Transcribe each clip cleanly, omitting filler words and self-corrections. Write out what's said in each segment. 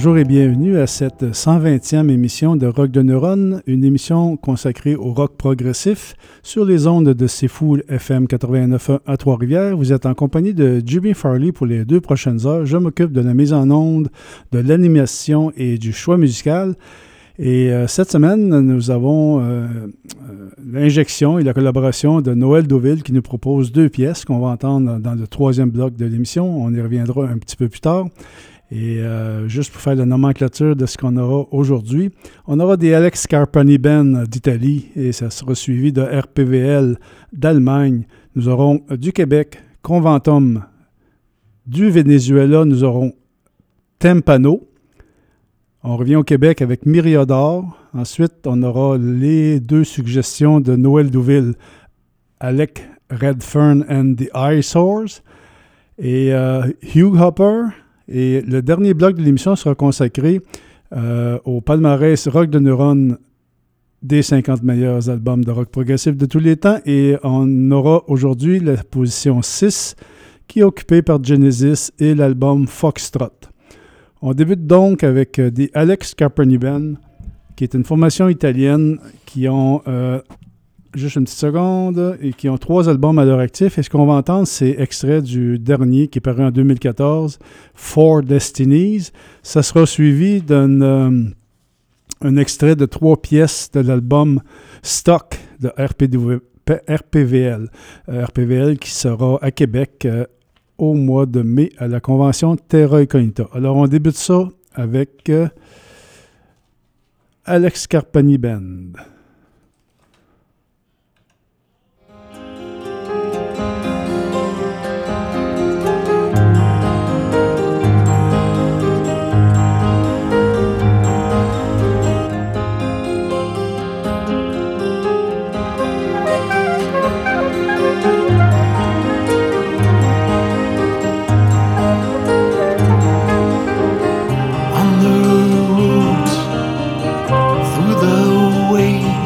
bonjour et bienvenue à cette 120e émission de Rock de Neuronne, une émission consacrée au rock progressif sur les ondes de C'est Fou FM 89.1 à Trois-Rivières. Vous êtes en compagnie de Jimmy Farley pour les 2 prochaines heures. Je m'occupe de la mise en onde, de l'animation et du choix musical. Et cette semaine, nous avons l'injection et la collaboration de Noël Deauville qui nous propose 2 pièces qu'on va entendre dans le 3e bloc de l'émission. On y reviendra un petit peu plus tard. Et juste pour faire la nomenclature de ce qu'on aura aujourd'hui, on aura des Alex Carpani Band d'Italie et ça sera suivi de RPVL d'Allemagne. Nous aurons du Québec, Conventum. Du Venezuela, nous aurons Tempano. On revient au Québec avec Myriador. Ensuite, on aura les 2 suggestions de Noël Deauville, Alec Redfern and the Eyesores et Hugh Hopper. Et le dernier bloc de l'émission sera consacré au palmarès Rock de Neuronne des 50 meilleurs albums de rock progressif de tous les temps. Et on aura aujourd'hui la position 6 qui est occupée par Genesis et l'album Foxtrot. On débute donc avec des Alex Carpani Band, qui est une formation italienne qui ont, juste une petite seconde, et qui ont 3 albums à leur actif. Et ce qu'on va entendre, c'est extrait du dernier qui est paru en 2014, Four Destinies. Ça sera suivi d'un extrait de 3 pièces de l'album Stock de RPVL. RPVL qui sera à Québec au mois de mai à la convention Terra Incognita. Alors, on débute ça avec Alex Carpani Band. Through the way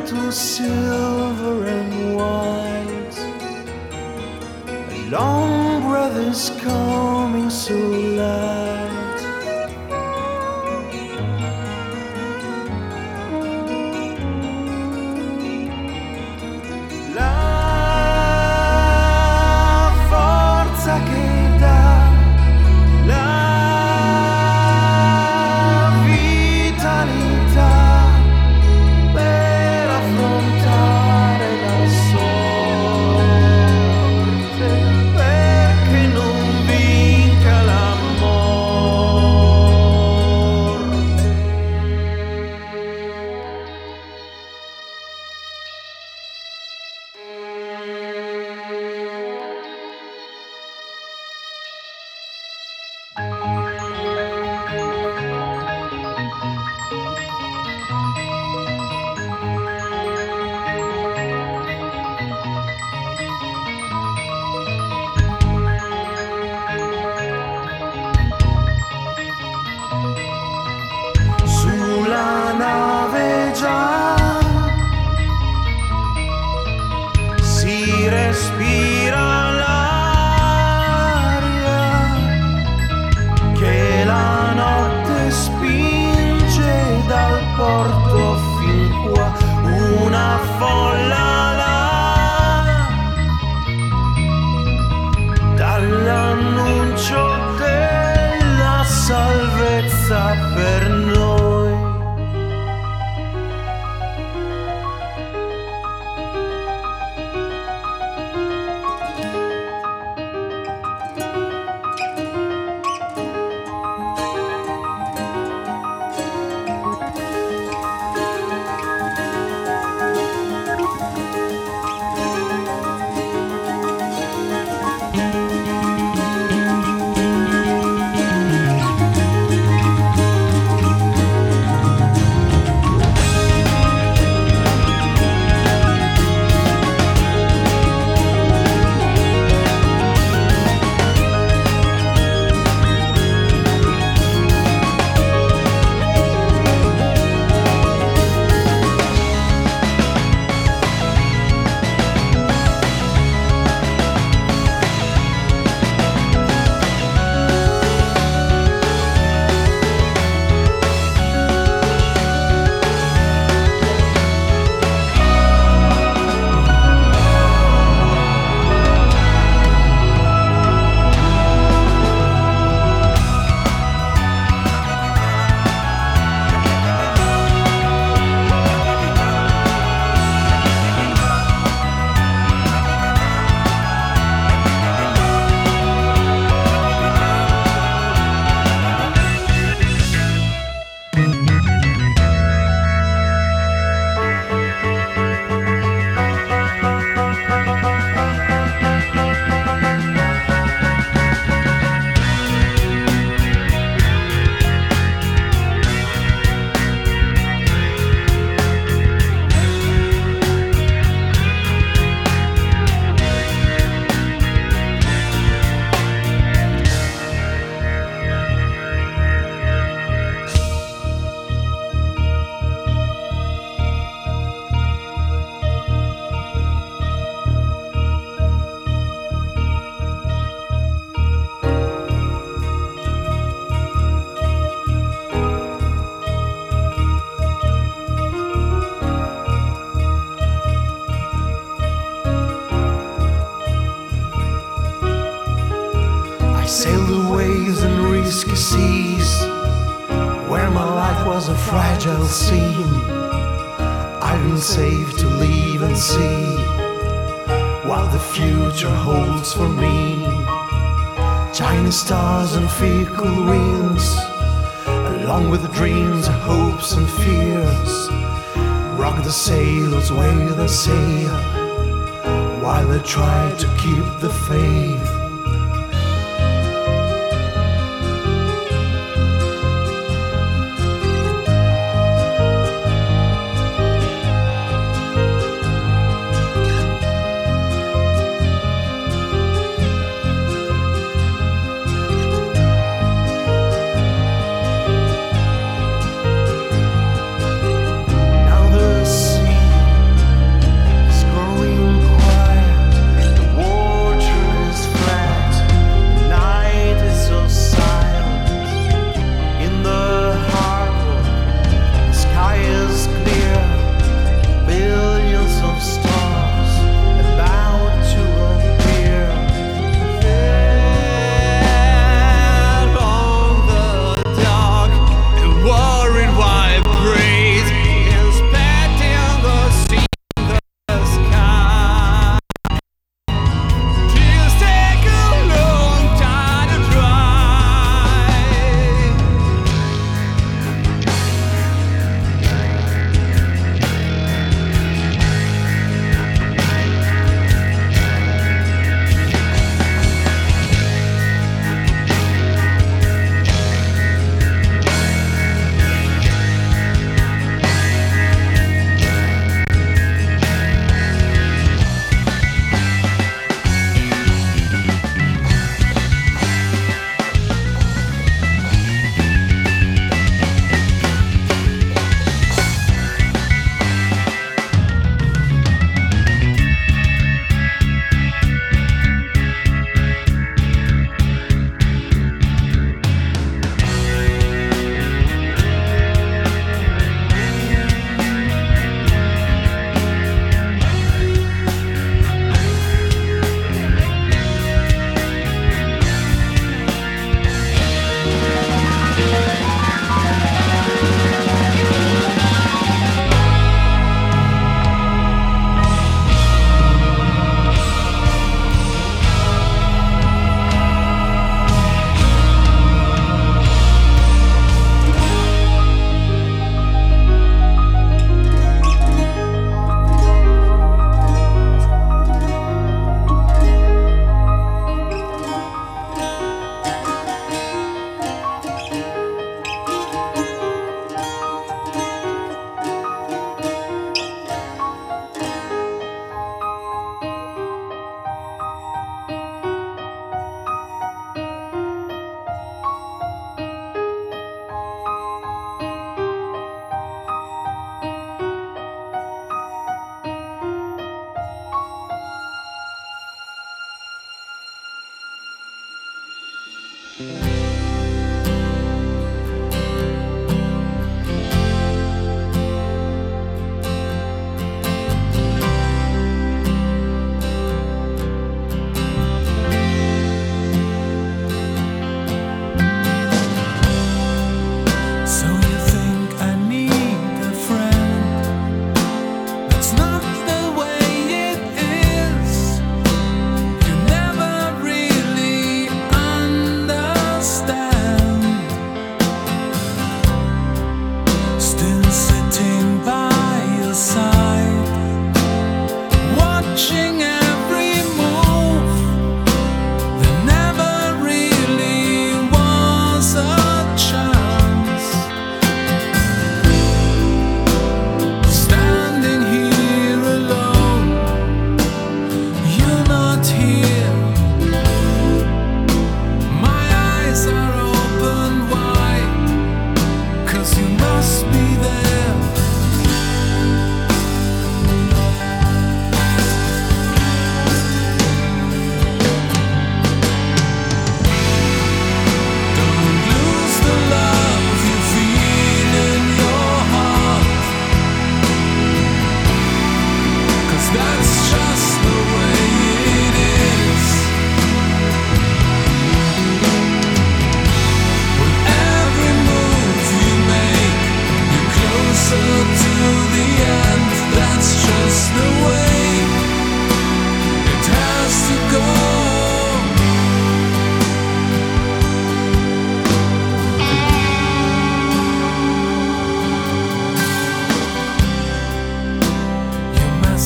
into silver and white. A long breath is coming so light. Per noi. risky seas, where my life was a fragile scene. I've been saved to leave and see what the future holds for me. Tiny stars and fickle winds, along with dreams, hopes and fears, rock the sailors, wave the sail, while they try to keep the faith.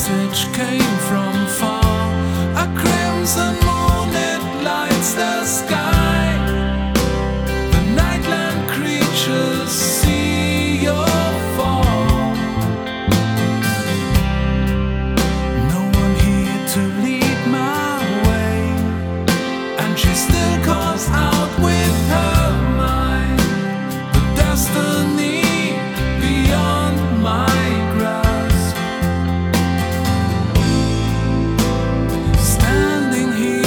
message came from far. A crimson moon, it lights the sky. The nightland creatures see your fall. No one here to lead my way, and she still calls out with her mind. The destiny beyond my grasp. Standing here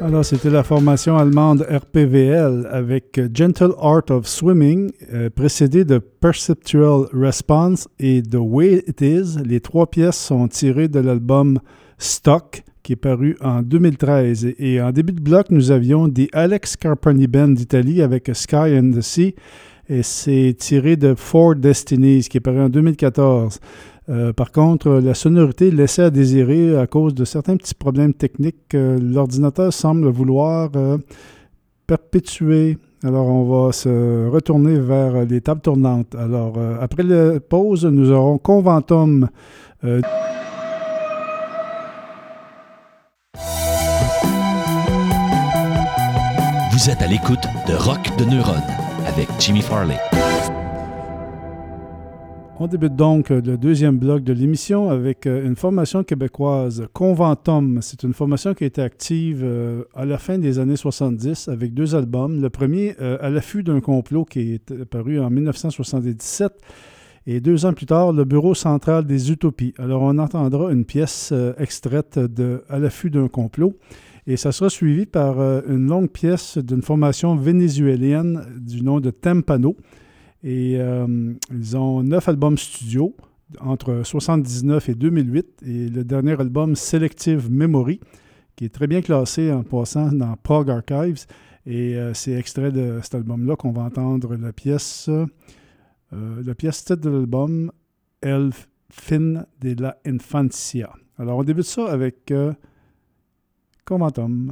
Alors, c'était la formation allemande RPVL avec Gentle Art of Swimming, précédé de Perceptual Response et The Way It Is. Les trois pièces sont tirées de l'album Stock, qui est paru en 2013. Et en début de bloc, nous avions The Alex Carpani Band d'Italie avec Sky and the Sea. Et c'est tiré de Four Destinies, qui est paru en 2014. Par contre, la sonorité laissait à désirer à cause de certains petits problèmes techniques. L'ordinateur semble vouloir perpétuer. Alors, on va se retourner vers les tables tournantes. Alors, après la pause, nous aurons Conventum. Vous êtes à l'écoute de Rock de Neuronne avec Jimmy Farley. On débute donc le deuxième bloc de l'émission avec une formation québécoise, Conventum. C'est une formation qui a été active à la fin des années 70 avec deux albums. Le premier, À l'affût d'un complot, qui est paru en 1977. Et 2 ans plus tard, Le Bureau central des utopies. Alors, on entendra une pièce extraite de À l'affût d'un complot. Et ça sera suivi par une longue pièce d'une formation vénézuélienne du nom de Tempano. Et ils ont 9 albums studio entre 1979 et 2008. Et le dernier album, Selective Memory, qui est très bien classé en passant dans Prog Archives. Et c'est extrait de cet album-là qu'on va entendre la pièce titre de l'album, El Fin de la Infancia. Alors on débute ça avec Conventum.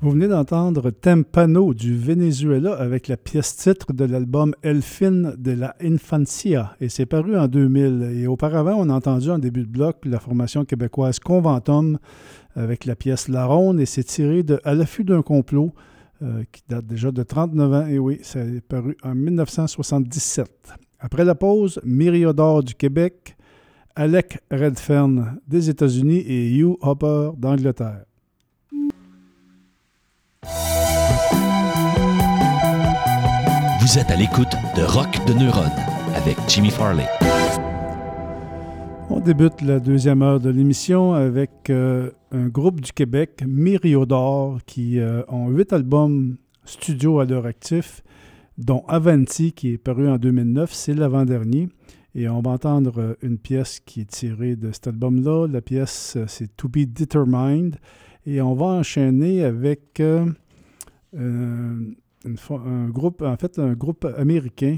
Vous venez d'entendre Tempano du Venezuela avec la pièce titre de l'album El Fin de la Infancia et c'est paru en 2000. Et auparavant, on a entendu en début de bloc la formation québécoise Conventum avec la pièce La Ronde et c'est tiré de À l'affût d'un complot qui date déjà de 39 ans. Et oui, ça est paru en 1977. Après la pause, Myriodore du Québec, Alec Redfern des États-Unis et Hugh Hopper d'Angleterre. Vous êtes à l'écoute de Rock de Neuronne avec Jimmy Farley. On débute la deuxième heure de l'émission avec un groupe du Québec, Myriodore, qui ont 8 albums studio à leur actif, dont Avanti, qui est paru en 2009, c'est l'avant-dernier. Et on va entendre une pièce qui est tirée de cet album-là. La pièce, c'est To Be Determined. Et on va enchaîner avec un groupe américain,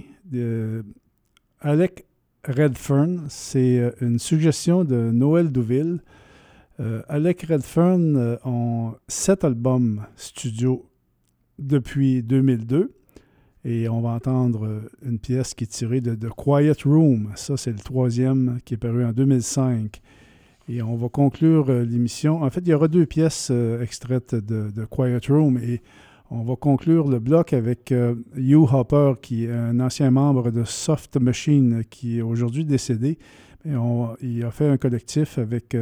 Alec Redfern. C'est une suggestion de Noël Douville. Alec Redfern ont 7 albums studio depuis 2002. Et on va entendre une pièce qui est tirée de The Quiet Room. Ça, c'est le 3e qui est paru en 2005. Et on va conclure l'émission. En fait, il y aura 2 pièces extraites de Quiet Room. Et on va conclure le bloc avec Hugh Hopper, qui est un ancien membre de Soft Machine, qui est aujourd'hui décédé. Et il a fait un collectif avec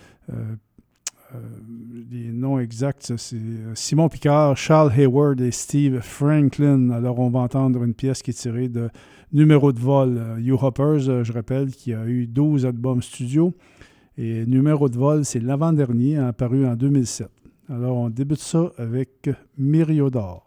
les noms exacts, c'est Simon Picard, Charles Hayward et Steve Franklin. Alors, on va entendre une pièce qui est tirée de Numéro de vol. Hugh Hopper, je rappelle, qui a eu 12 albums studio. Et Numéro de vol, c'est l'avant-dernier, apparu en 2007. Alors, on débute ça avec Myriodore.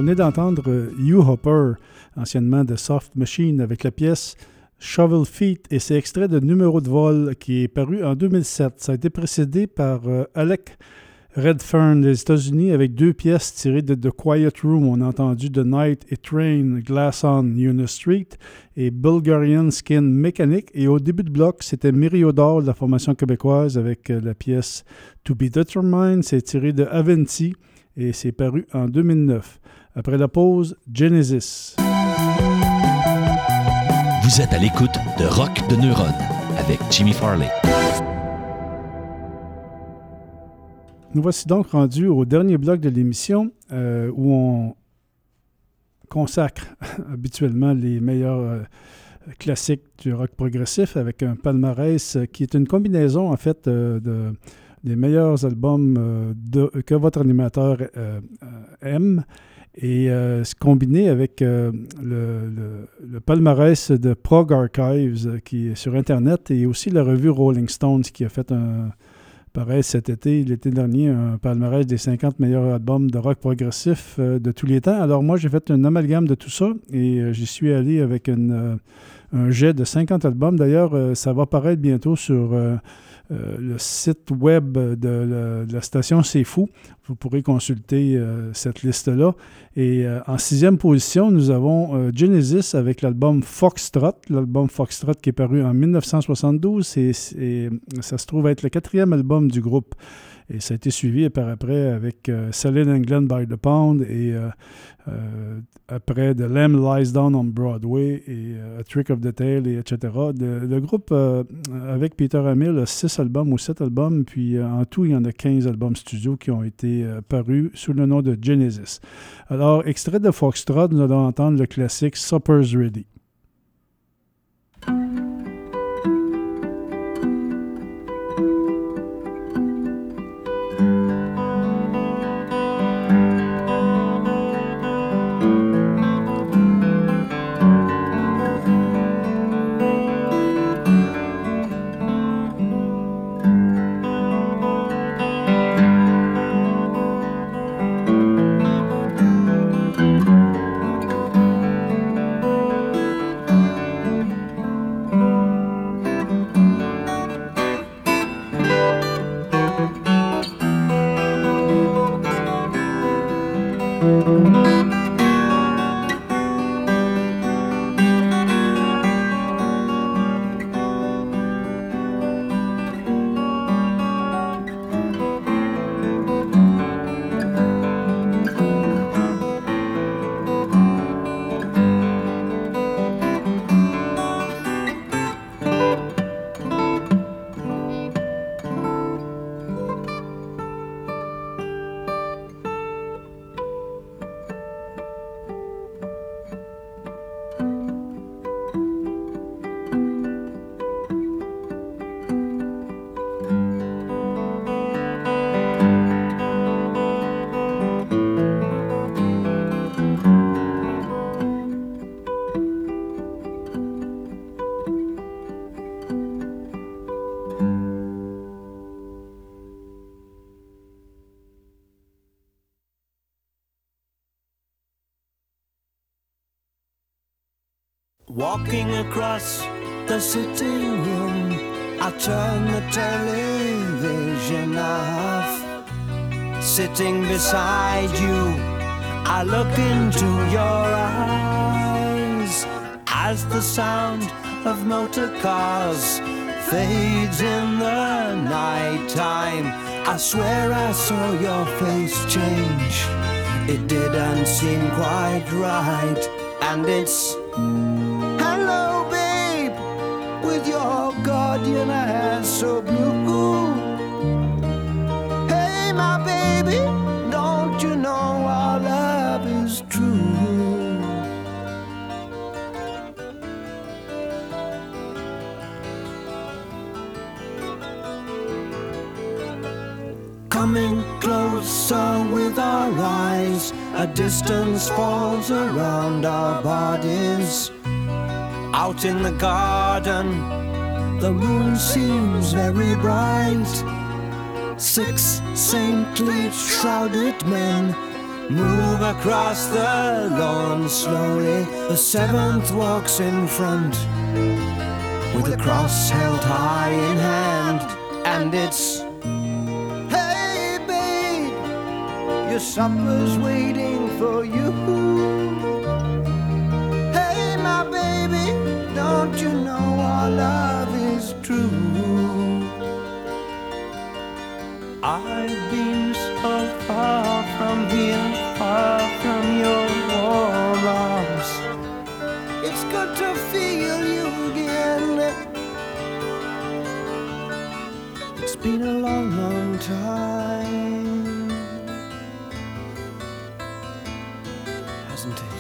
venait d'entendre Hugh Hopper, anciennement de Soft Machine, avec la pièce Shovel Feet, et c'est extrait de Numéro de vol qui est paru en 2007. Ça a été précédé par Alec Redfern des États-Unis avec 2 pièces tirées de The Quiet Room. On a entendu The Night It Rained, Glass on Eunice Street et Bulgarian Skin Mechanic. Et au début de bloc, c'était Myriodore de la formation québécoise avec la pièce To Be Determined. C'est tiré de Avanti et c'est paru en 2009. Après la pause, Genesis. Vous êtes à l'écoute de Rock de Neuronne avec Jimmy Farley. Nous voici donc rendus au dernier bloc de l'émission où on consacre habituellement les meilleurs classiques du rock progressif avec un palmarès qui est une combinaison en fait des meilleurs albums que votre animateur aime et combiné avec le palmarès de Prog Archives qui est sur Internet et aussi la revue Rolling Stones qui a fait pareil, cet été, l'été dernier, un palmarès des 50 meilleurs albums de rock progressif de tous les temps. Alors moi, j'ai fait un amalgame de tout ça et j'y suis allé avec un jet de 50 albums. D'ailleurs, ça va paraître bientôt sur le site web de la station C'est Fou. Vous pourrez consulter cette liste-là. Et en 6e position, nous avons Genesis avec l'album Foxtrot. L'album Foxtrot qui est paru en 1972. Et ça se trouve être le 4e album du groupe. Et ça a été suivi par après avec Solid England by the Pound et après The Lamb Lies Down on Broadway et A Trick of the Tail, et etc. Le groupe, avec Peter Hamill, a 6 albums ou 7 albums, puis en tout, il y en a 15 albums studio qui ont été parus sous le nom de Genesis. Alors, extrait de Foxtrot, nous allons entendre le classique Supper's Ready. Walking across the sitting room, I turn the television off. Sitting beside you, I look into your eyes as the sound of motor cars fades in the nighttime. I swear I saw your face change. It didn't seem quite right, and it's hello, babe, with your guardian eyes so blue. Hey, my baby, don't you know our love is true? Coming closer with our eyes, a distance falls around our bodies. Out in the garden, the moon seems very bright. 6 saintly shrouded men move across the lawn slowly. The seventh walks in front with a cross held high in hand, and it's, hey babe, your supper's waiting for you. Hey my baby, don't you know our love is true? I've been so far from here, far from your warm arms. It's good to feel you again. It's been a long, long time, hasn't it?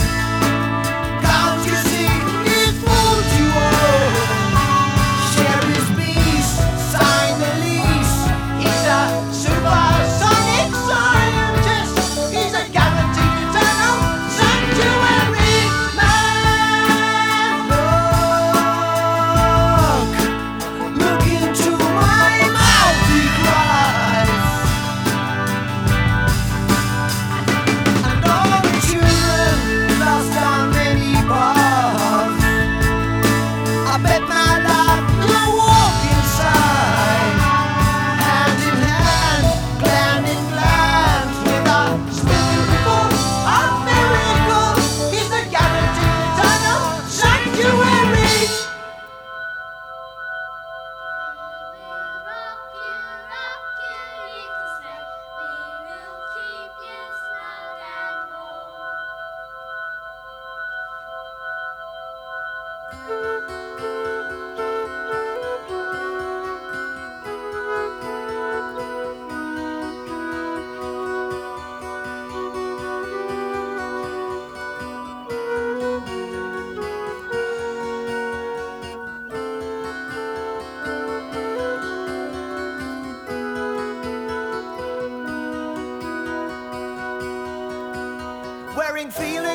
Cherry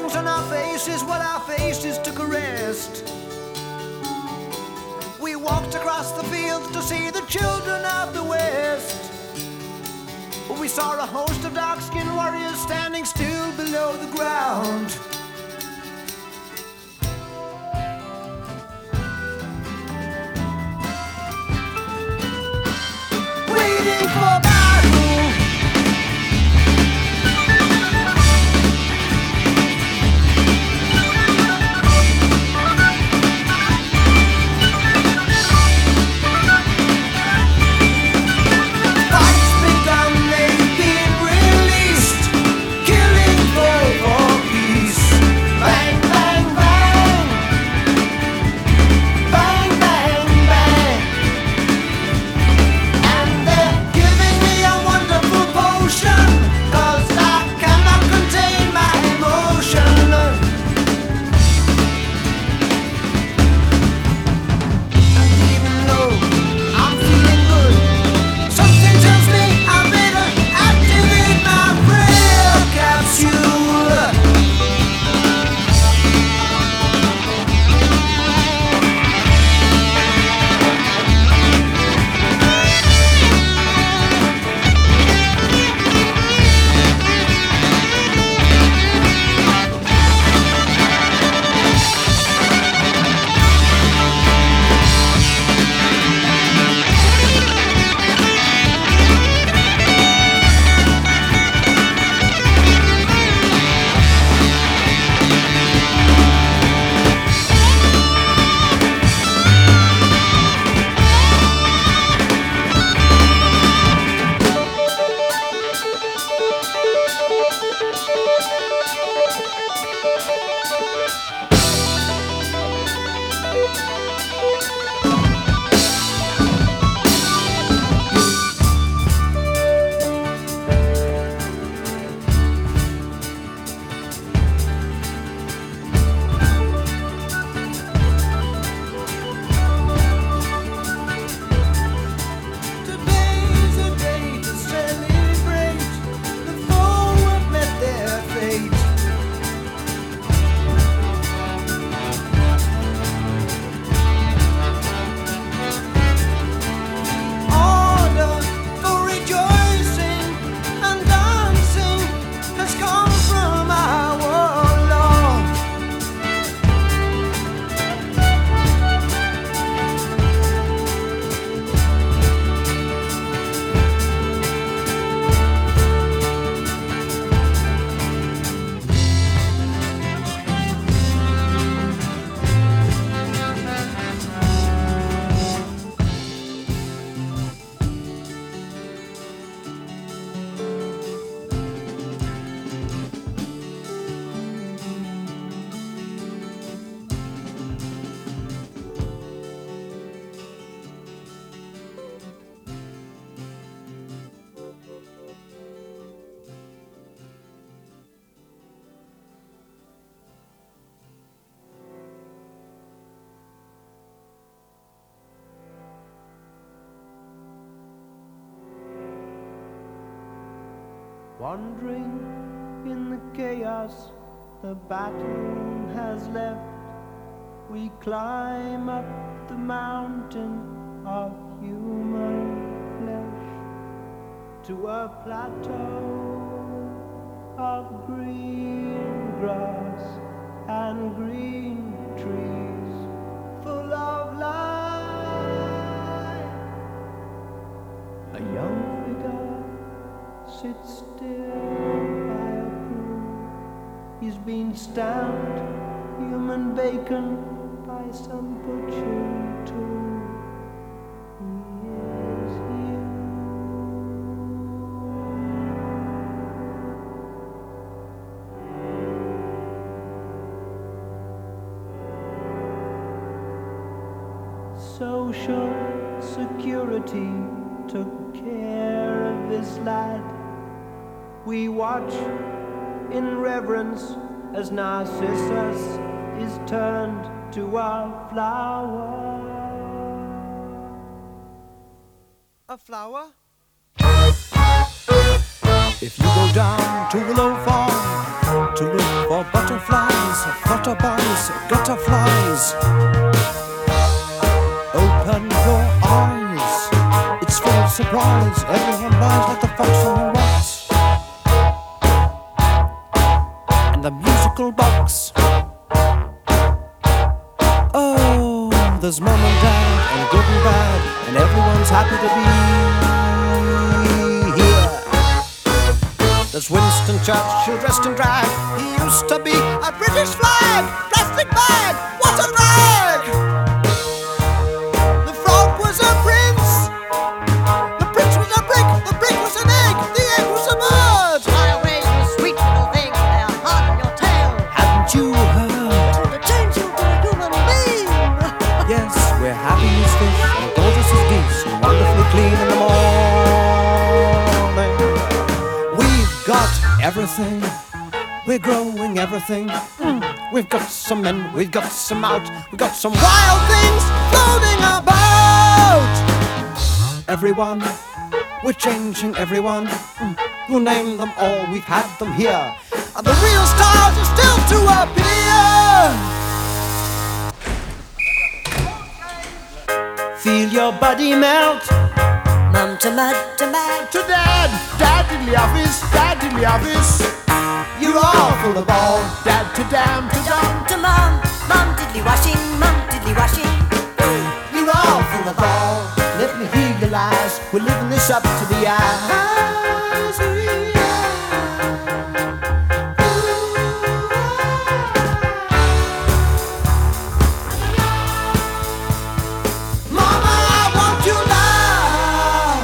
rings on our faces while our faces took a rest. We walked across the fields to see the children of the West. We saw a host of dark-skinned warriors standing still below the ground. Waiting for battle. Wandering in the chaos the battle has left, we climb up the mountain of human flesh to a plateau of green grass and green trees full of life. A young figure sits still by a pool. He's been stamped human bacon by some butchering tool. He is you. Social security took care of this lad. We watch in reverence as Narcissus is turned to a flower. A flower? If you go down to Willow Farm to look for butterflies, flutterbuys, gutterflies. Open your eyes, it's full of surprise. Everyone lies like the fox on the rocks. And the musical box. Oh, there's mom and dad, and good and bad, and everyone's happy to be here. There's Winston Churchill dressed in drag. He used to be a British flag, plastic bag, what a rag! The frog was a prince, the prince was a brick, the brick was an egg, the egg was a bird. Fly away, you sweet little thing, they are hard on your tail. Haven't you heard? To change you to a human being. Yes, we're happy as fish and gorgeous as geese and wonderfully clean in the morning. We've got everything, we're growing everything. We've got some in, we've got some out, we've got some wild things floating about. Everyone, we're changing everyone. We'll name them all, we've had them here. And the real stars are still to appear. Feel your body melt. Mum to mud to mag. To dad, dad diddly office. You're all full of all. Dad to dam to dum. To mum, mum diddly washing, mum diddly washing. You're all full of all. Let me hear your lies. We're living this up to the eyes. Mama, I want you now.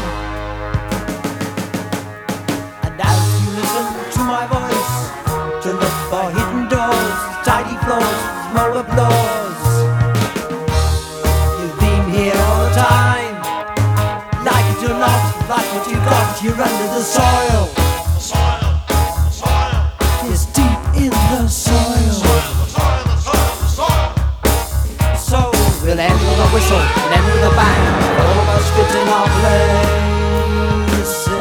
And as you listen to my voice, to look for hidden doors, tidy floors, small applause. You've been here all the time. Like it or not, like what you got, you're under the soil. It's deep in the soil. So we'll end with a whistle and end with a bang. All of us fit in our places.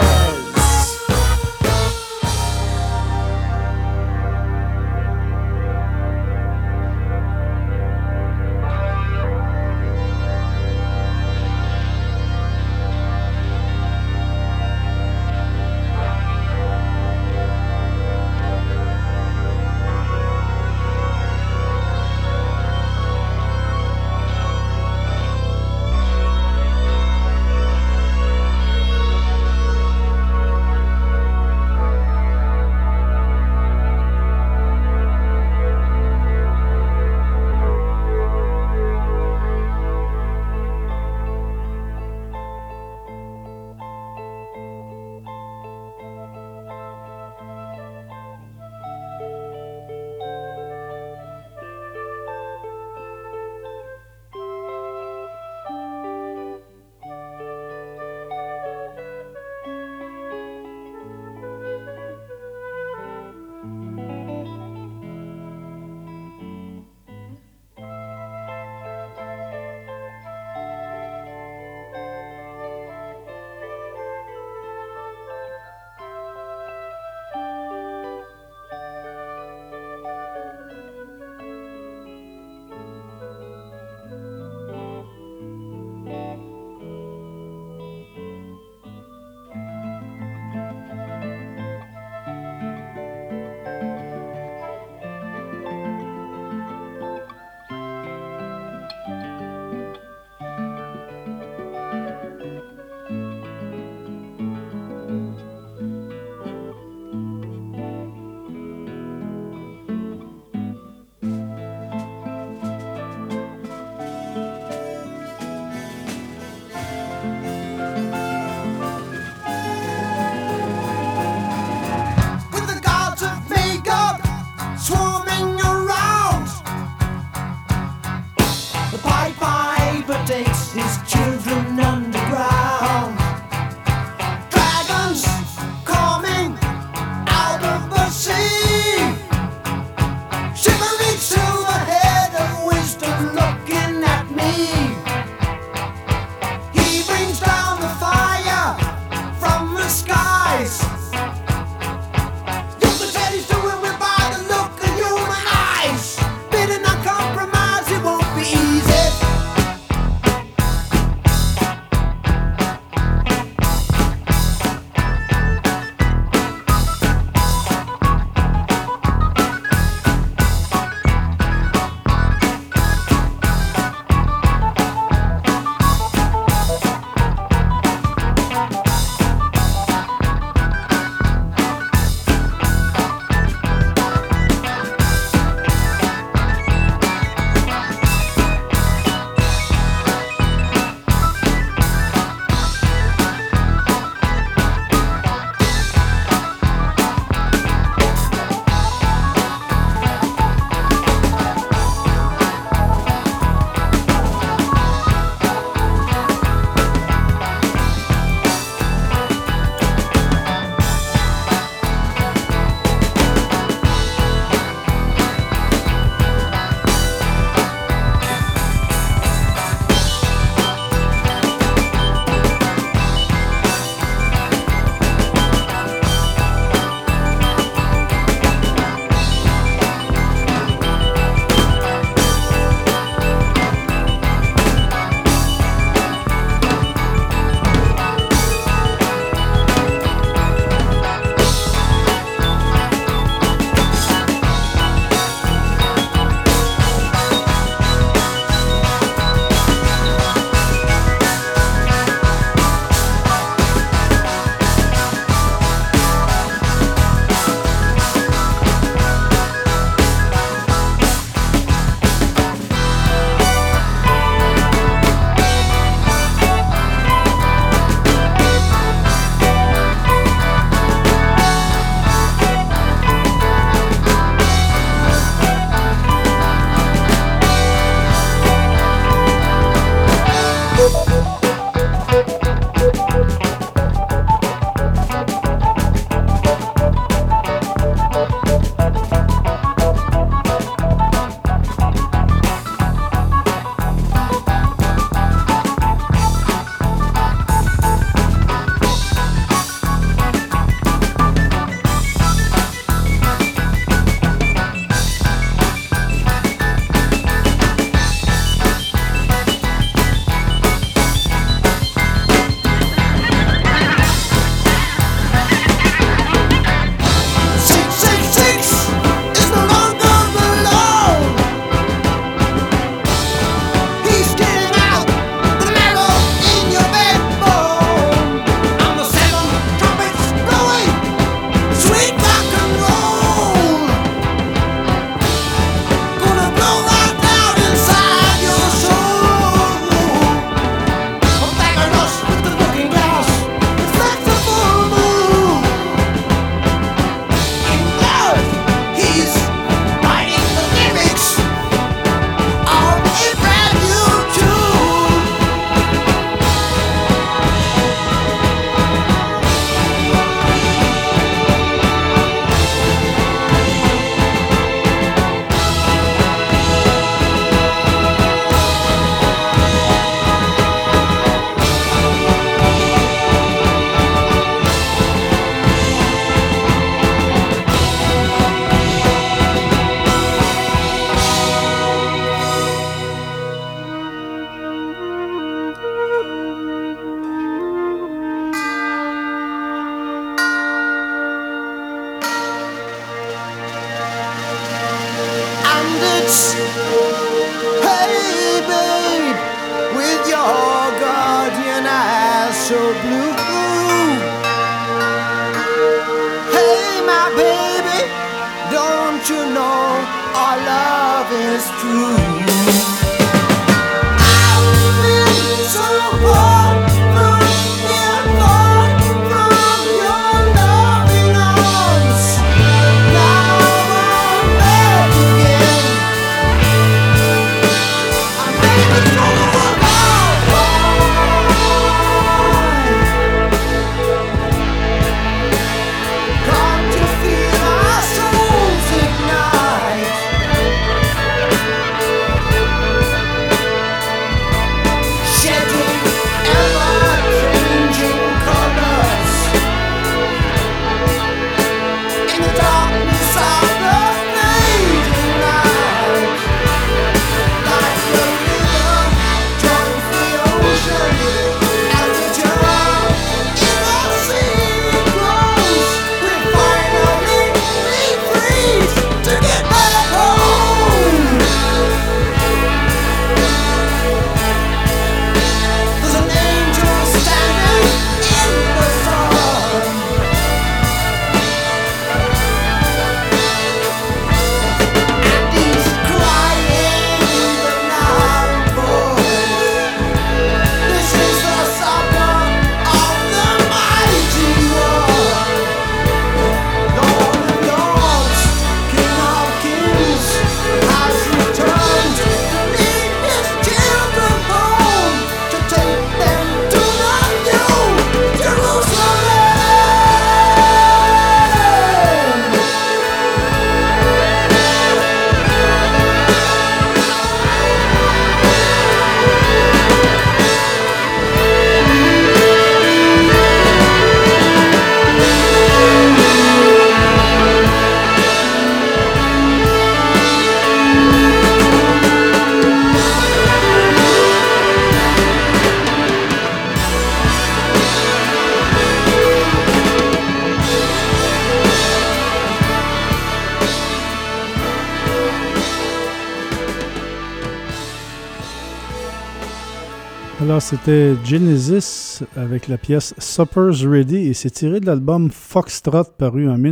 Alors, c'était Genesis avec la pièce Supper's Ready et c'est tiré de l'album Foxtrot paru en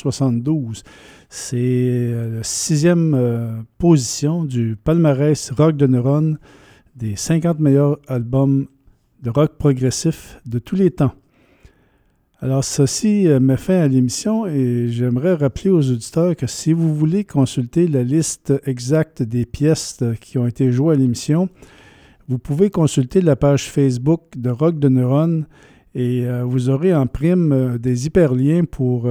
1972. C'est la 6e position du palmarès Rock de Neuron des 50 meilleurs albums de rock progressif de tous les temps. Alors, ceci met fin à l'émission et j'aimerais rappeler aux auditeurs que si vous voulez consulter la liste exacte des pièces qui ont été jouées à l'émission, vous pouvez consulter la page Facebook de Rock de Neuron et vous aurez en prime des hyperliens pour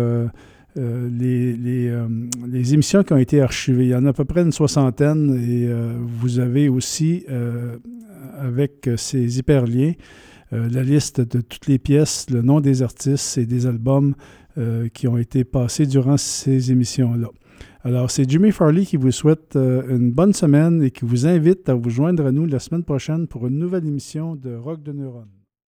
les émissions qui ont été archivées. Il y en a à peu près une 60aine et vous avez aussi, avec ces hyperliens, la liste de toutes les pièces, le nom des artistes et des albums qui ont été passés durant ces émissions-là. Alors, c'est Jimmy Farley qui vous souhaite une bonne semaine et qui vous invite à vous joindre à nous la semaine prochaine pour une nouvelle émission de Rock de Neuron.